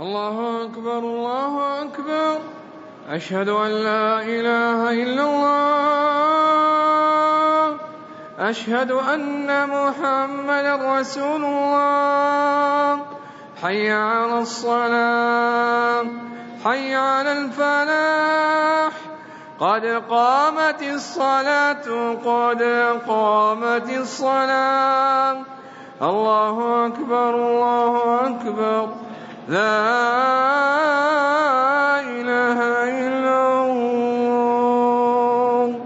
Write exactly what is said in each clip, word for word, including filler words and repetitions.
الله أكبر الله أكبر. أشهد أن لا إله إلا الله. أشهد أن محمدا رسول الله. حي على الصلاة حي على الفلاح. قد قامت الصلاة قد قامت الصلاة. الله أكبر الله أكبر. لا إله إلا الله.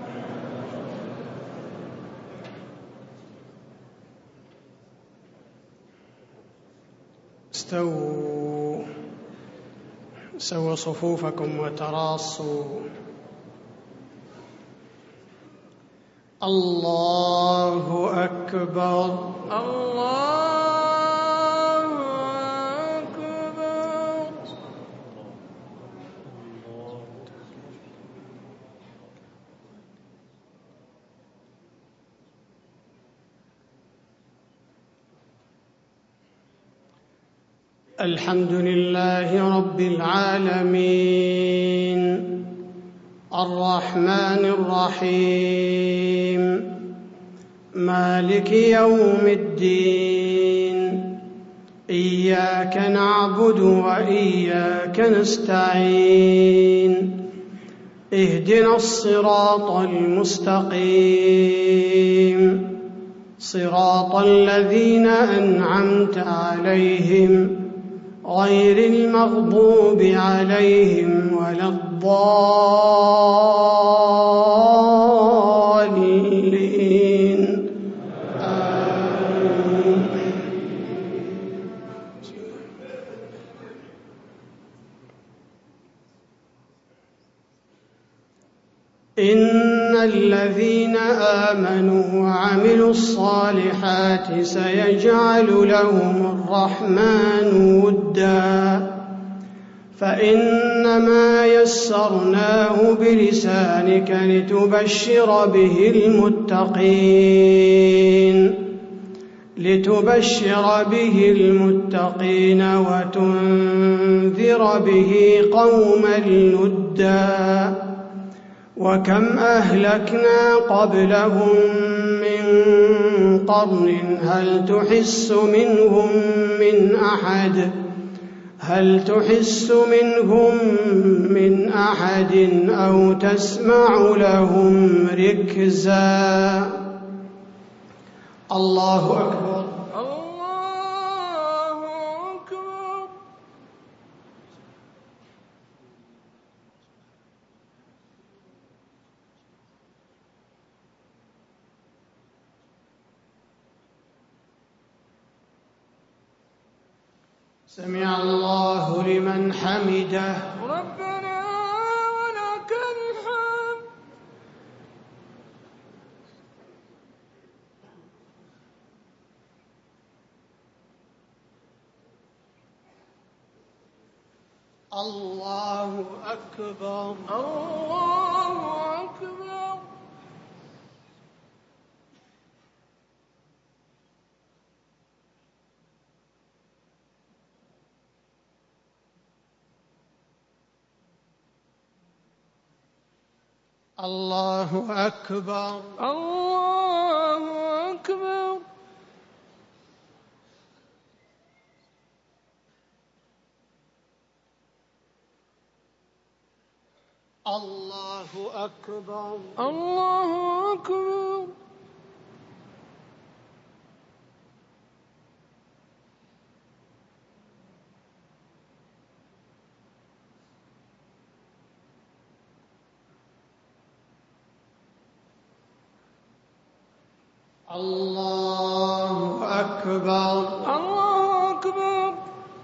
استووا سووا صفوفكم وتراصوا. الله أكبر الله الحمد لله رب العالمين الرحمن الرحيم مالك يوم الدين. إياك نعبد وإياك نستعين. اهدنا الصراط المستقيم صراط الذين أنعمت عليهم غير المغضوب عليهم ولا الضالين. آمين. إن الذين آمنوا وعملوا الصالحات سيجعل لهم الرحمن ودا فإنما يسرناه بلسانك لتبشر به المتقين لتبشر به المتقين وتنذر به قوما لدا. وكم أهلكنا قبلهم من قرن هل تحس منهم من أحد هل تحس منهم من أحد أو تسمع لهم ركزا. الله أكبر الله أكبر. سمع الله لمن حمده. ربنا ولك الحمد. الله أكبر الله أكبر. الله أكبر الله أكبر. الله أكبر الله أكبر. الله أكبر الله أكبر.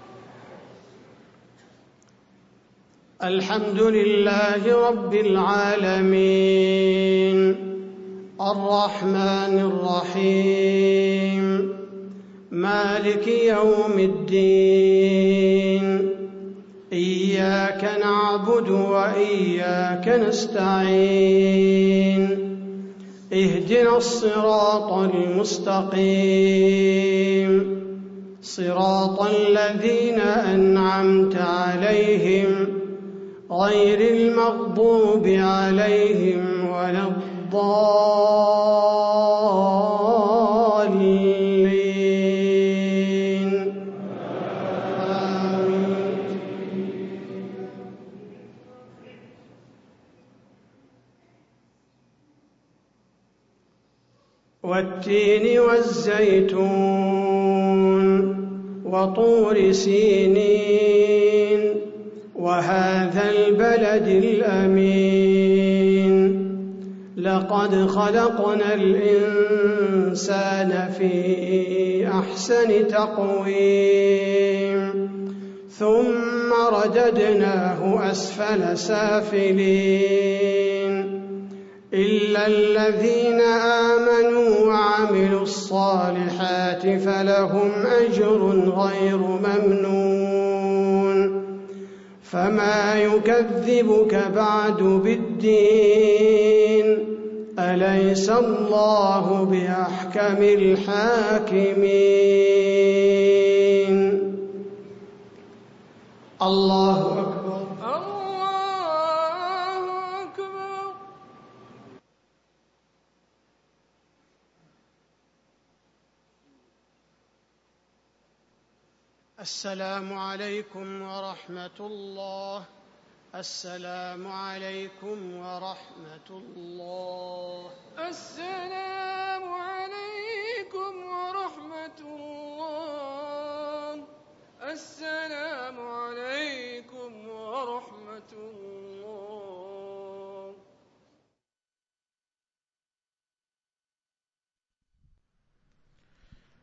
الحمد لله رب العالمين الرحمن الرحيم مالك يوم الدين. إياك نعبد وإياك نستعين. اهدنا الصراط المستقيم صراط الذين أنعمت عليهم غير المغضوب عليهم ولا الضالين آمين. والتين والزيتون وطور سينين وهذا البلد الأمين لقد خلقنا الإنسان في أحسن تقويم ثم رددناه أسفل سافلين إلا الذين آمنوا وعملوا الصالحات فلهم أجر غير ممنون فما يكذبك بعد بالدين أليس الله بأحكم الحاكمين. الله أكبر. الله أكبر. السلام عليكم ورحمة الله. السلام عليكم ورحمة الله. السلام عليكم